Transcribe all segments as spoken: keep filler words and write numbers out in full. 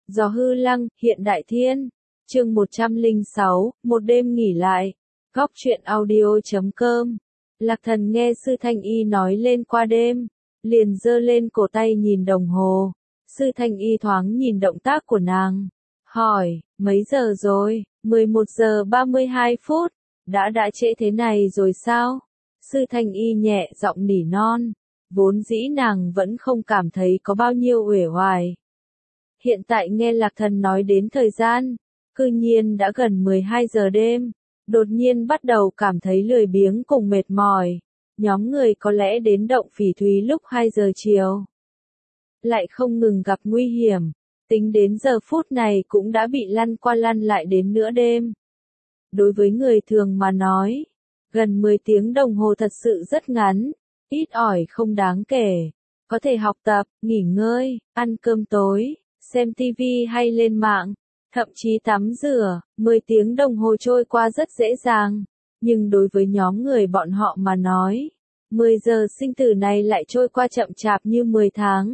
Gió hư lăng, hiện đại thiên. Chương một trăm lẻ sáu, một đêm nghỉ lại. Góc truyện audio chấm com. Lạc Thần nghe Sư Thanh Y nói lên qua đêm, liền giơ lên cổ tay nhìn đồng hồ. Sư Thanh Y thoáng nhìn động tác của nàng, hỏi, mấy giờ rồi? mười một giờ ba mươi hai phút, đã đã trễ thế này rồi sao? Sư Thanh Y nhẹ giọng nỉ non, vốn dĩ nàng vẫn không cảm thấy có bao nhiêu uể oải. Hiện tại nghe Lạc Thần nói đến thời gian, cư nhiên đã gần mười hai giờ đêm, đột nhiên bắt đầu cảm thấy lười biếng cùng mệt mỏi. Nhóm người có lẽ đến động Phỉ Thúy lúc hai giờ chiều, lại không ngừng gặp nguy hiểm, tính đến giờ phút này cũng đã bị lăn qua lăn lại đến nửa đêm. Đối với người thường mà nói, gần mười tiếng đồng hồ thật sự rất ngắn, ít ỏi không đáng kể, có thể học tập, nghỉ ngơi, ăn cơm tối, xem tivi hay lên mạng, thậm chí tắm rửa, mười tiếng đồng hồ trôi qua rất dễ dàng, nhưng đối với nhóm người bọn họ mà nói, mười giờ sinh tử này lại trôi qua chậm chạp như mười tháng.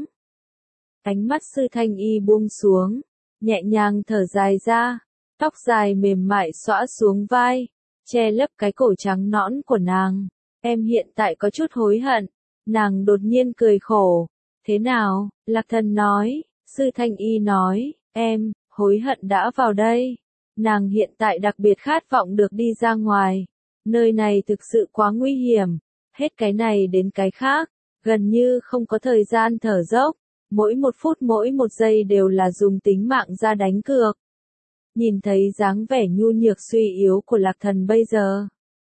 Ánh mắt Sư Thanh Y buông xuống, nhẹ nhàng thở dài ra, tóc dài mềm mại xõa xuống vai, che lấp cái cổ trắng nõn của nàng. Em hiện tại có chút hối hận. Nàng đột nhiên cười khổ. Thế nào? Lạc Thần nói. Sư Thanh Y nói, em, hối hận đã vào đây. Nàng hiện tại đặc biệt khát vọng được đi ra ngoài. Nơi này thực sự quá nguy hiểm. Hết cái này đến cái khác, gần như không có thời gian thở dốc. Mỗi một phút mỗi một giây đều là dùng tính mạng ra đánh cược. Nhìn thấy dáng vẻ nhu nhược suy yếu của Lạc Thần bây giờ,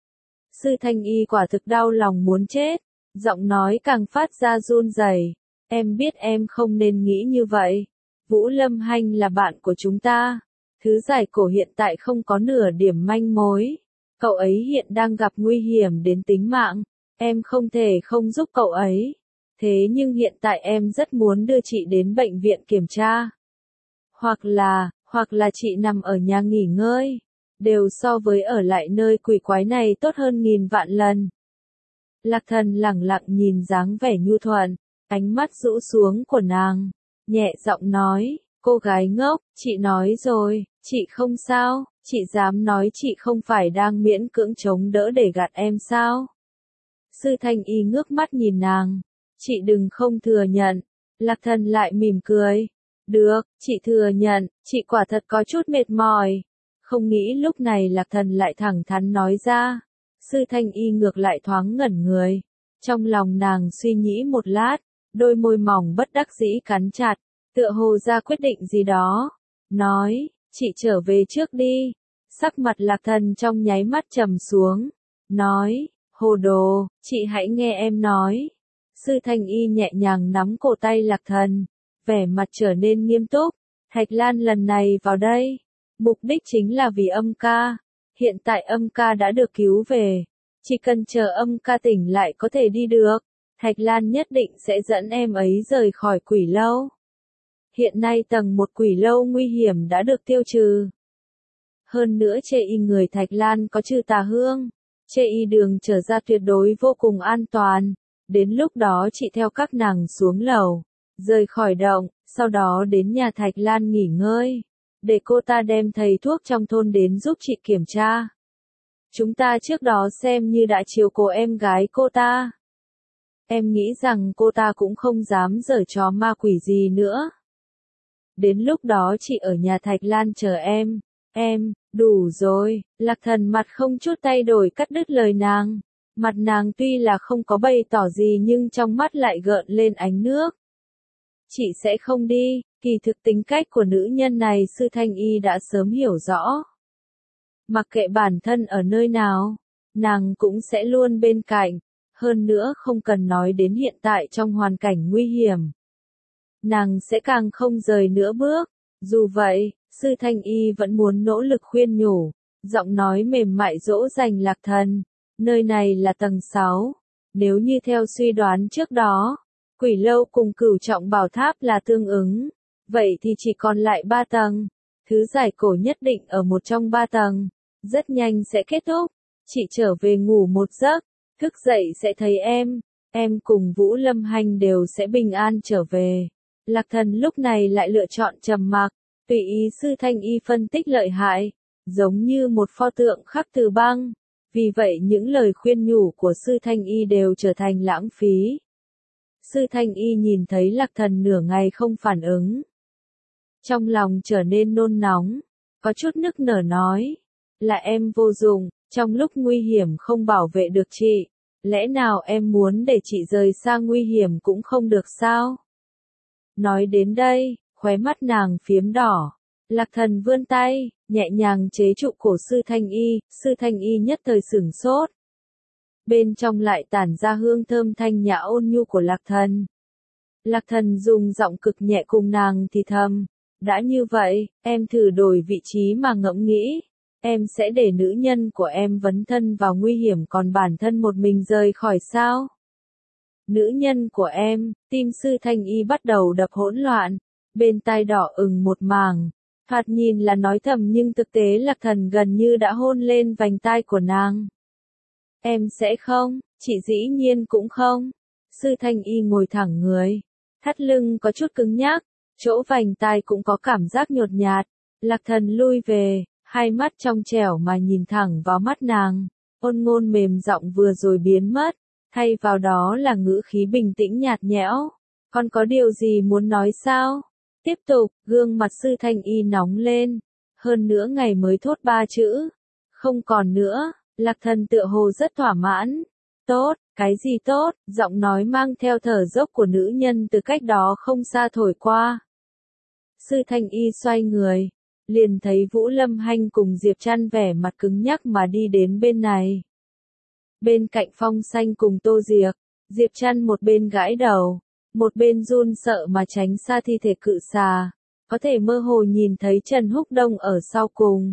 Sư Thanh Y quả thực đau lòng muốn chết, giọng nói càng phát ra run rẩy. Em biết em không nên nghĩ như vậy. Vũ Lâm Hanh là bạn của chúng ta. Thứ giải cổ hiện tại không có nửa điểm manh mối. Cậu ấy hiện đang gặp nguy hiểm đến tính mạng. Em không thể không giúp cậu ấy. Thế nhưng hiện tại em rất muốn đưa chị đến bệnh viện kiểm tra. Hoặc là, hoặc là chị nằm ở nhà nghỉ ngơi. Đều so với ở lại nơi quỷ quái này tốt hơn nghìn vạn lần. Lạc Thần lẳng lặng nhìn dáng vẻ nhu thuận, ánh mắt rũ xuống của nàng, nhẹ giọng nói, cô gái ngốc, chị nói rồi, chị không sao, chị dám nói chị không phải đang miễn cưỡng chống đỡ để gạt em sao? Sư Thanh Y ngước mắt nhìn nàng, chị đừng không thừa nhận. Lạc Thần lại mỉm cười, được, chị thừa nhận, chị quả thật có chút mệt mỏi. Không nghĩ lúc này Lạc Thần lại thẳng thắn nói ra. Sư Thanh Y ngược lại thoáng ngẩn người. Trong lòng nàng suy nghĩ một lát, đôi môi mỏng bất đắc dĩ cắn chặt, tựa hồ ra quyết định gì đó. Nói, chị trở về trước đi. Sắc mặt Lạc Thần trong nháy mắt trầm xuống. Nói, hồ đồ, chị hãy nghe em nói. Sư Thanh Y nhẹ nhàng nắm cổ tay Lạc Thần, vẻ mặt trở nên nghiêm túc. Thạch Lan lần này vào đây, mục đích chính là vì âm ca. Hiện tại âm ca đã được cứu về. Chỉ cần chờ âm ca tỉnh lại có thể đi được. Thạch Lan nhất định sẽ dẫn em ấy rời khỏi quỷ lâu. Hiện nay tầng một quỷ lâu nguy hiểm đã được tiêu trừ. Hơn nữa chê y người Thạch Lan có trừ tà hương. Chê y đường trở ra tuyệt đối vô cùng an toàn. Đến lúc đó chị theo các nàng xuống lầu, rời khỏi động, sau đó đến nhà Thạch Lan nghỉ ngơi. Để cô ta đem thầy thuốc trong thôn đến giúp chị kiểm tra. Chúng ta trước đó xem như đã chiều cố em gái cô ta. Em nghĩ rằng cô ta cũng không dám giở trò ma quỷ gì nữa. Đến lúc đó chị ở nhà Thạch Lan chờ em. Em, đủ rồi. Lạc Thần mặt không chút thay đổi cắt đứt lời nàng. Mặt nàng tuy là không có bày tỏ gì nhưng trong mắt lại gợn lên ánh nước. Chị sẽ không đi. Kỳ thực tính cách của nữ nhân này Sư Thanh Y đã sớm hiểu rõ. Mặc kệ bản thân ở nơi nào, nàng cũng sẽ luôn bên cạnh. Hơn nữa không cần nói đến hiện tại trong hoàn cảnh nguy hiểm. Nàng sẽ càng không rời nửa bước. Dù vậy, Sư Thanh Y vẫn muốn nỗ lực khuyên nhủ. Giọng nói mềm mại dỗ dành Lạc Thần. Nơi này là tầng sáu. Nếu như theo suy đoán trước đó, quỷ lâu cùng Cửu Trọng Bảo Tháp là tương ứng. Vậy thì chỉ còn lại ba tầng. Thứ giải cổ nhất định ở một trong ba tầng. Rất nhanh sẽ kết thúc. Chị trở về ngủ một giấc. Thức dậy sẽ thấy em. Em cùng Vũ Lâm Hanh đều sẽ bình an trở về. Lạc Thần lúc này lại lựa chọn trầm mặc. Tùy ý sư thanh y phân tích lợi hại, giống như một pho tượng khắc từ băng. Vì vậy những lời khuyên nhủ của sư thanh y đều trở thành lãng phí. Sư thanh y nhìn thấy Lạc Thần nửa ngày không phản ứng. Trong lòng trở nên nôn nóng, có chút nức nở nói, là em vô dụng, trong lúc nguy hiểm không bảo vệ được chị. Lẽ nào em muốn để chị rời xa nguy hiểm cũng không được sao? Nói đến đây, khóe mắt nàng phiếm đỏ. Lạc Thần vươn tay, nhẹ nhàng chế trụ cổ sư thanh y, sư thanh y nhất thời sửng sốt. Bên trong lại tản ra hương thơm thanh nhã ôn nhu của Lạc Thần. Lạc Thần dùng giọng cực nhẹ cùng nàng thì thầm, đã như vậy, em thử đổi vị trí mà ngẫm nghĩ. Em sẽ để nữ nhân của em vấn thân vào nguy hiểm còn bản thân một mình rời khỏi sao? Nữ nhân của em, tim sư thanh y bắt đầu đập hỗn loạn, bên tai đỏ ửng một mảng. Thoạt nhìn là nói thầm nhưng thực tế Lạc Thần gần như đã hôn lên vành tai của nàng. Em sẽ không, chị dĩ nhiên cũng không. Sư thanh y ngồi thẳng người, thắt lưng có chút cứng nhắc, chỗ vành tai cũng có cảm giác nhột nhạt. Lạc Thần lui về, hai mắt trong trẻo mà nhìn thẳng vào mắt nàng, ôn ngôn mềm giọng vừa rồi biến mất, thay vào đó là ngữ khí bình tĩnh nhạt nhẽo. Con có điều gì muốn nói sao? Tiếp tục, gương mặt sư thanh y nóng lên, hơn nữa ngày mới thốt ba chữ. Không còn nữa, Lạc Thần tựa hồ rất thỏa mãn. Tốt, cái gì tốt, giọng nói mang theo thở dốc của nữ nhân từ cách đó không xa thổi qua. Sư thanh y xoay người, liền thấy Vũ Lâm Hanh cùng Diệp Trăn vẻ mặt cứng nhắc mà đi đến bên này. Bên cạnh Phong Xanh cùng Tô Diệc, Diệp Trăn một bên gãi đầu, một bên run sợ mà tránh xa thi thể cự xà, có thể mơ hồ nhìn thấy Trần Húc Đông ở sau cùng.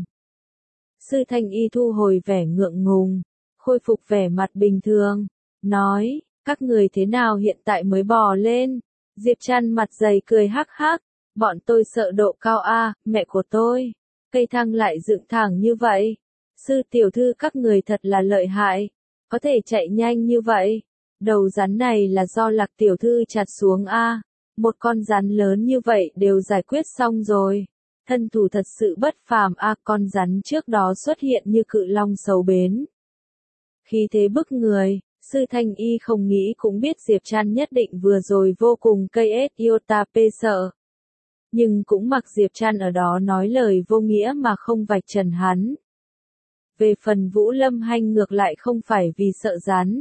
Sư thanh y thu hồi vẻ ngượng ngùng, khôi phục vẻ mặt bình thường, nói, các người thế nào hiện tại mới bò lên? Diệp Trăn mặt dày cười hắc hắc, bọn tôi sợ độ cao a, mẹ của tôi, cây thang lại dựng thẳng như vậy. Sư tiểu thư các người thật là lợi hại, có thể chạy nhanh như vậy. Đầu rắn này là do Lạc tiểu thư chặt xuống a, một con rắn lớn như vậy đều giải quyết xong rồi. Thân thủ thật sự bất phàm a, con rắn trước đó xuất hiện như cự long sầu bến. Khí thế bức người, sư thanh y không nghĩ cũng biết Diệp Trăn nhất định vừa rồi vô cùng cây ết iota pê sợ. Nhưng cũng mặc Diệp Trăn ở đó nói lời vô nghĩa mà không vạch trần hắn. Về phần Vũ Lâm Hanh ngược lại không phải vì sợ rắn,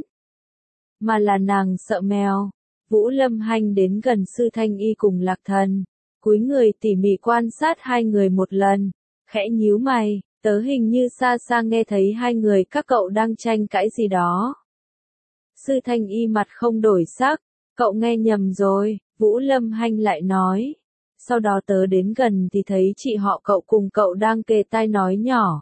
mà là nàng sợ mèo. Vũ Lâm Hanh đến gần sư thanh y cùng Lạc Thần, cúi người tỉ mỉ quan sát hai người một lần, khẽ nhíu mày, tớ hình như xa xa nghe thấy hai người các cậu đang tranh cãi gì đó. Sư thanh y mặt không đổi sắc, cậu nghe nhầm rồi, Vũ Lâm Hanh lại nói. Sau đó tớ đến gần thì thấy chị họ cậu cùng cậu đang kề tai nói nhỏ.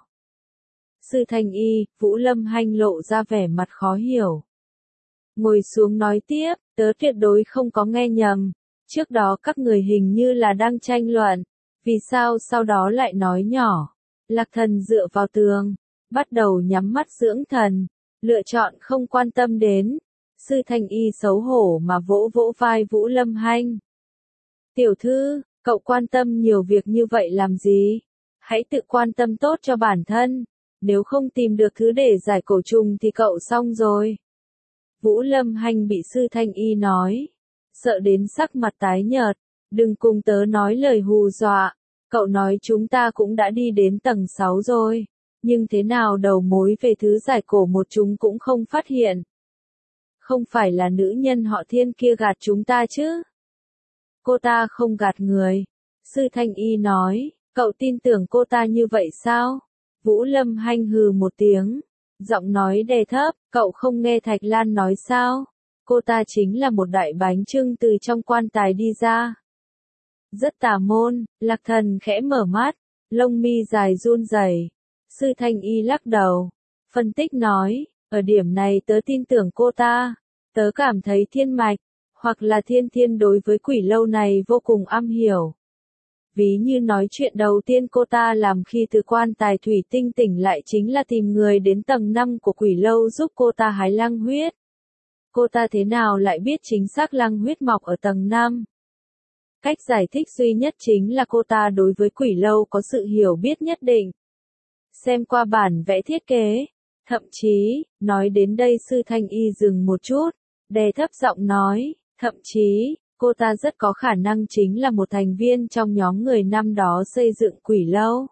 Sư thanh y, Vũ Lâm Hanh lộ ra vẻ mặt khó hiểu. Ngồi xuống nói tiếp, tớ tuyệt đối không có nghe nhầm. Trước đó các người hình như là đang tranh luận. Vì sao sau đó lại nói nhỏ? Lạc Thần dựa vào tường, bắt đầu nhắm mắt dưỡng thần, lựa chọn không quan tâm đến. Sư thanh y xấu hổ mà vỗ vỗ vai Vũ Lâm Hanh. Tiểu thư, cậu quan tâm nhiều việc như vậy làm gì? Hãy tự quan tâm tốt cho bản thân. Nếu không tìm được thứ để giải cổ trùng thì cậu xong rồi. Vũ Lâm Hanh bị sư thanh y nói, sợ đến sắc mặt tái nhợt. Đừng cùng tớ nói lời hù dọa. Cậu nói chúng ta cũng đã đi đến tầng sáu rồi. Nhưng thế nào đầu mối về thứ giải cổ một chúng cũng không phát hiện. Không phải là nữ nhân họ Thiên kia gạt chúng ta chứ? Cô ta không gạt người. Sư thanh y nói, cậu tin tưởng cô ta như vậy sao? Vũ Lâm Hanh hừ một tiếng, giọng nói đè thấp, cậu không nghe Thạch Lan nói sao? Cô ta chính là một đại bánh chưng từ trong quan tài đi ra. Rất tà môn. Lạc Thần khẽ mở mắt, lông mi dài run rẩy. Sư thanh y lắc đầu, phân tích nói, ở điểm này tớ tin tưởng cô ta. Tớ cảm thấy Thiên Mạch, hoặc là Thiên Thiên đối với quỷ lâu này vô cùng am hiểu. Ví như nói chuyện đầu tiên cô ta làm khi từ quan tài thủy tinh tỉnh lại chính là tìm người đến tầng năm của quỷ lâu giúp cô ta hái lăng huyết. Cô ta thế nào lại biết chính xác lăng huyết mọc ở tầng năm? Cách giải thích duy nhất chính là cô ta đối với quỷ lâu có sự hiểu biết nhất định. Xem qua bản vẽ thiết kế. Thậm chí, nói đến đây Sư Thanh Y dừng một chút, đè thấp giọng nói, thậm chí, cô ta rất có khả năng chính là một thành viên trong nhóm người năm đó xây dựng quỷ lâu.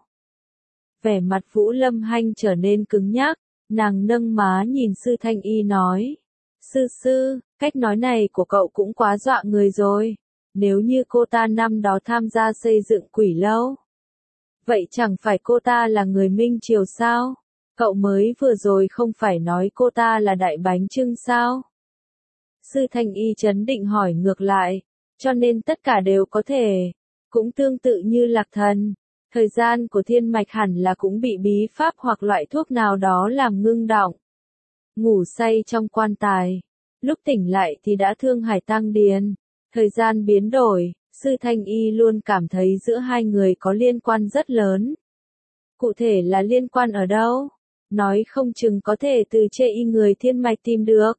Vẻ mặt Vũ Lâm Hanh trở nên cứng nhắc, nàng nâng má nhìn Sư Thanh Y nói. Sư sư, cách nói này của cậu cũng quá dọa người rồi. Nếu như cô ta năm đó tham gia xây dựng quỷ lâu, vậy chẳng phải cô ta là người Minh Triều sao? Cậu mới vừa rồi không phải nói cô ta là đại bánh chưng sao? Sư Thanh Y trấn định hỏi ngược lại, cho nên tất cả đều có thể. Cũng tương tự như Lạc Thần, thời gian của thiên mạch hẳn là cũng bị bí pháp hoặc loại thuốc nào đó làm ngưng đọng. Ngủ say trong quan tài, lúc tỉnh lại thì đã thương hải tang điền. Thời gian biến đổi, Sư Thanh Y luôn cảm thấy giữa hai người có liên quan rất lớn. Cụ thể là liên quan ở đâu? Nói không chừng có thể từ chê y người thiên mạch tìm được.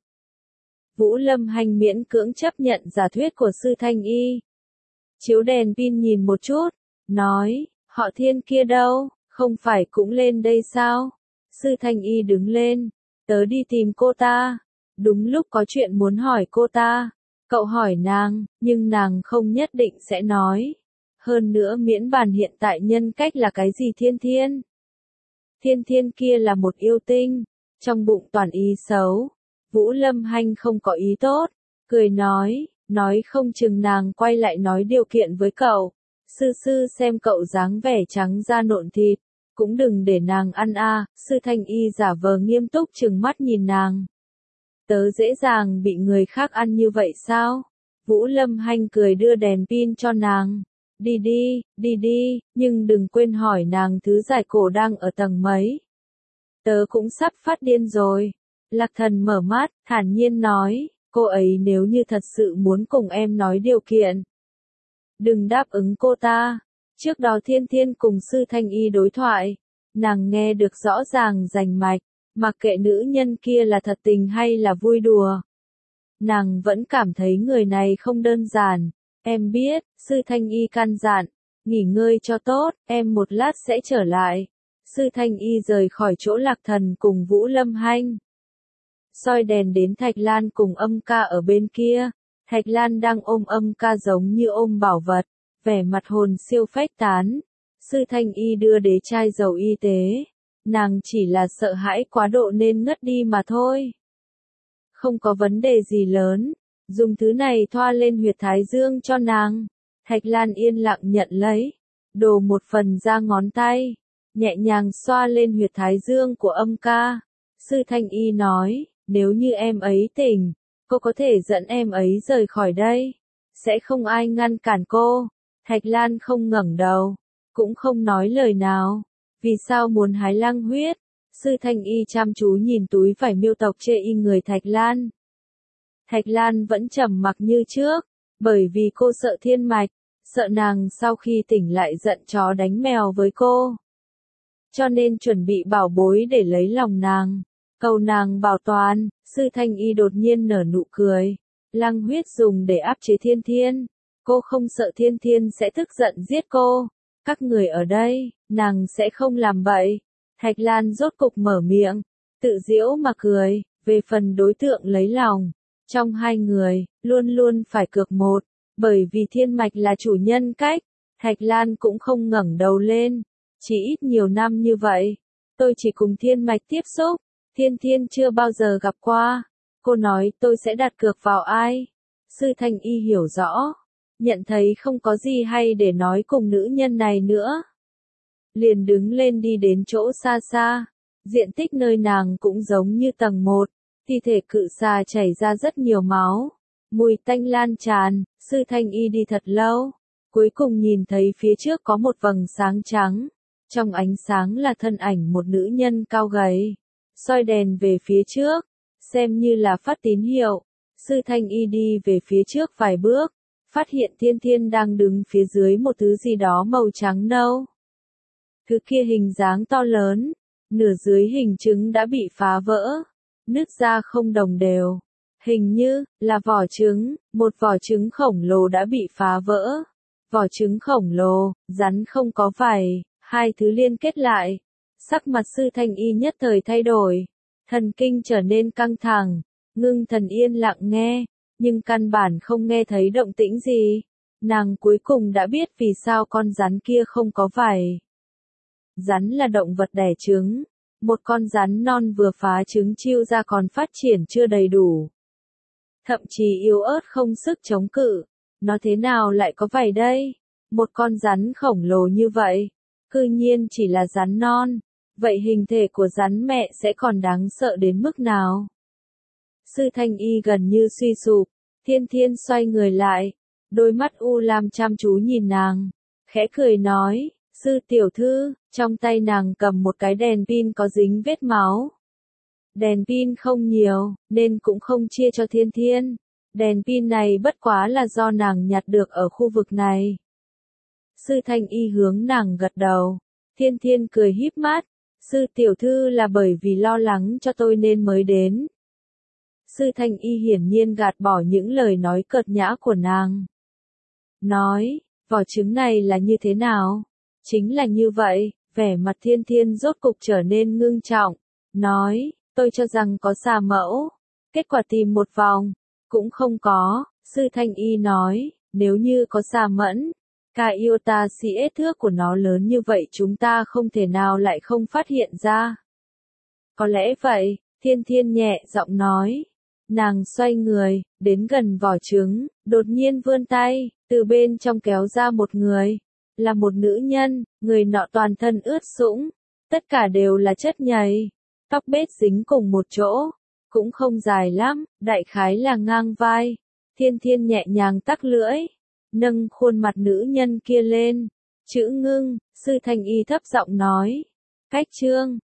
Vũ Lâm Hanh miễn cưỡng chấp nhận giả thuyết của Sư Thanh Y. Chiếu đèn pin nhìn một chút, nói, họ Thiên kia đâu, không phải cũng lên đây sao? Sư Thanh Y đứng lên, tớ đi tìm cô ta. Đúng lúc có chuyện muốn hỏi cô ta. Cậu hỏi nàng, nhưng nàng không nhất định sẽ nói. Hơn nữa miễn bàn hiện tại nhân cách là cái gì Thiên Thiên. Thiên Thiên kia là một yêu tinh, trong bụng toàn ý xấu. Vũ Lâm Hanh không có ý tốt, cười nói, nói không chừng nàng quay lại nói điều kiện với cậu. Sư sư xem cậu dáng vẻ trắng da nộn thịt, cũng đừng để nàng ăn a. À. Sư Thanh Y giả vờ nghiêm túc trừng mắt nhìn nàng. Tớ dễ dàng bị người khác ăn như vậy sao? Vũ Lâm Hanh cười đưa đèn pin cho nàng. Đi đi, đi đi, nhưng đừng quên hỏi nàng thứ giải cổ đang ở tầng mấy. Tớ cũng sắp phát điên rồi. Lạc Thần mở mắt, thản nhiên nói, cô ấy nếu như thật sự muốn cùng em nói điều kiện. Đừng đáp ứng cô ta. Trước đó Thiên Thiên cùng Sư Thanh Y đối thoại, nàng nghe được rõ ràng rành mạch, mặc kệ nữ nhân kia là thật tình hay là vui đùa. Nàng vẫn cảm thấy người này không đơn giản. Em biết, Sư Thanh Y căn dặn, nghỉ ngơi cho tốt, em một lát sẽ trở lại. Sư Thanh Y rời khỏi chỗ Lạc Thần cùng Vũ Lâm Hanh. Soi đèn đến Thạch Lan cùng Âm Ca ở bên kia. Thạch Lan đang ôm Âm Ca giống như ôm bảo vật, vẻ mặt hồn siêu phách tán. Sư Thanh Y đưa đế chai dầu y tế. Nàng chỉ là sợ hãi quá độ nên ngất đi mà thôi. Không có vấn đề gì lớn. Dùng thứ này thoa lên huyệt thái dương cho nàng. Thạch Lan yên lặng nhận lấy. Đổ một phần ra ngón tay. Nhẹ nhàng xoa lên huyệt thái dương của Âm Ca. Sư Thanh Y nói, nếu như em ấy tỉnh, cô có thể dẫn em ấy rời khỏi đây. Sẽ không ai ngăn cản cô. Thạch Lan không ngẩng đầu. Cũng không nói lời nào. Vì sao muốn hái lăng huyết? Sư Thanh Y chăm chú nhìn túi vải miêu tộc chê y người Thạch Lan. Thạch Lan vẫn trầm mặc như trước, bởi vì cô sợ thiên mạch, sợ nàng sau khi tỉnh lại giận chó đánh mèo với cô. Cho nên chuẩn bị bảo bối để lấy lòng nàng, cầu nàng bảo toàn. Sư Thanh Y đột nhiên nở nụ cười. Lăng huyết dùng để áp chế Thiên Thiên. Cô không sợ Thiên Thiên sẽ tức giận giết cô. Các người ở đây, nàng sẽ không làm vậy. Thạch Lan rốt cục mở miệng, tự giễu mà cười, về phần đối tượng lấy lòng. Trong hai người, luôn luôn phải cược một, bởi vì thiên mạch là chủ nhân cách. Thạch Lan cũng không ngẩng đầu lên. Chỉ ít nhiều năm như vậy, tôi chỉ cùng thiên mạch tiếp xúc, Thiên Thiên chưa bao giờ gặp qua. Cô nói tôi sẽ đặt cược vào ai? Sư Thanh Y hiểu rõ, nhận thấy không có gì hay để nói cùng nữ nhân này nữa. Liền đứng lên đi đến chỗ xa xa. Diện tích nơi nàng cũng giống như tầng một. Thi thể cự xà chảy ra rất nhiều máu. Mùi tanh lan tràn. Sư Thanh Y đi thật lâu. Cuối cùng nhìn thấy phía trước có một vầng sáng trắng. Trong ánh sáng là thân ảnh một nữ nhân cao gầy. Soi đèn về phía trước. Xem như là phát tín hiệu. Sư Thanh Y đi về phía trước vài bước. Phát hiện Thiên Thiên đang đứng phía dưới một thứ gì đó màu trắng nâu. Thứ kia hình dáng to lớn. Nửa dưới hình trứng đã bị phá vỡ. Nứt ra không đồng đều. Hình như là vỏ trứng. Một vỏ trứng khổng lồ đã bị phá vỡ. vỏ trứng khổng lồ, rắn không có vảy, hai thứ liên kết lại. Sắc mặt Sư Thanh Y nhất thời thay đổi, thần kinh trở nên căng thẳng, ngưng thần yên lặng nghe, nhưng căn bản không nghe thấy động tĩnh gì. Nàng cuối cùng đã biết vì sao con rắn kia không có vảy. Rắn là động vật đẻ trứng, một con rắn non vừa phá trứng chiêu ra còn phát triển chưa đầy đủ. Thậm chí yếu ớt không sức chống cự, nó thế nào lại có vảy đây? Một con rắn khổng lồ như vậy, cư nhiên chỉ là rắn non, vậy hình thể của rắn mẹ sẽ còn đáng sợ đến mức nào? Sư Thanh Y gần như suy sụp, Thiên Thiên xoay người lại, đôi mắt u lam chăm chú nhìn nàng, khẽ cười nói, sư tiểu thư, trong tay nàng cầm một cái đèn pin có dính vết máu. Đèn pin không nhiều, nên cũng không chia cho Thiên Thiên. Đèn pin này bất quá là do nàng nhặt được ở khu vực này. Sư Thanh Y hướng nàng gật đầu. Thiên Thiên cười híp mắt. Sư tiểu thư là bởi vì lo lắng cho tôi nên mới đến. Sư Thanh Y hiển nhiên gạt bỏ những lời nói cợt nhã của nàng. Nói, vỏ trứng này là như thế nào? Chính là như vậy, vẻ mặt Thiên Thiên rốt cục trở nên ngưng trọng. Nói, tôi cho rằng có xà mẫu. Kết quả tìm một vòng, cũng không có. Sư Thanh Y nói, nếu như có xà mẫn, cả iota si ết thước của nó lớn như vậy chúng ta không thể nào lại không phát hiện ra. Có lẽ vậy, Thiên Thiên nhẹ giọng nói. Nàng xoay người, đến gần vỏ trứng, đột nhiên vươn tay, từ bên trong kéo ra một người. Là một nữ nhân, người nọ toàn thân ướt sũng, tất cả đều là chất nhầy, tóc bết dính cùng một chỗ, cũng không dài lắm, đại khái là ngang vai. Thiên Thiên nhẹ nhàng tắc lưỡi, nâng khuôn mặt nữ nhân kia lên, chữ ngưng, Sư Thanh Y thấp giọng nói, cách trương,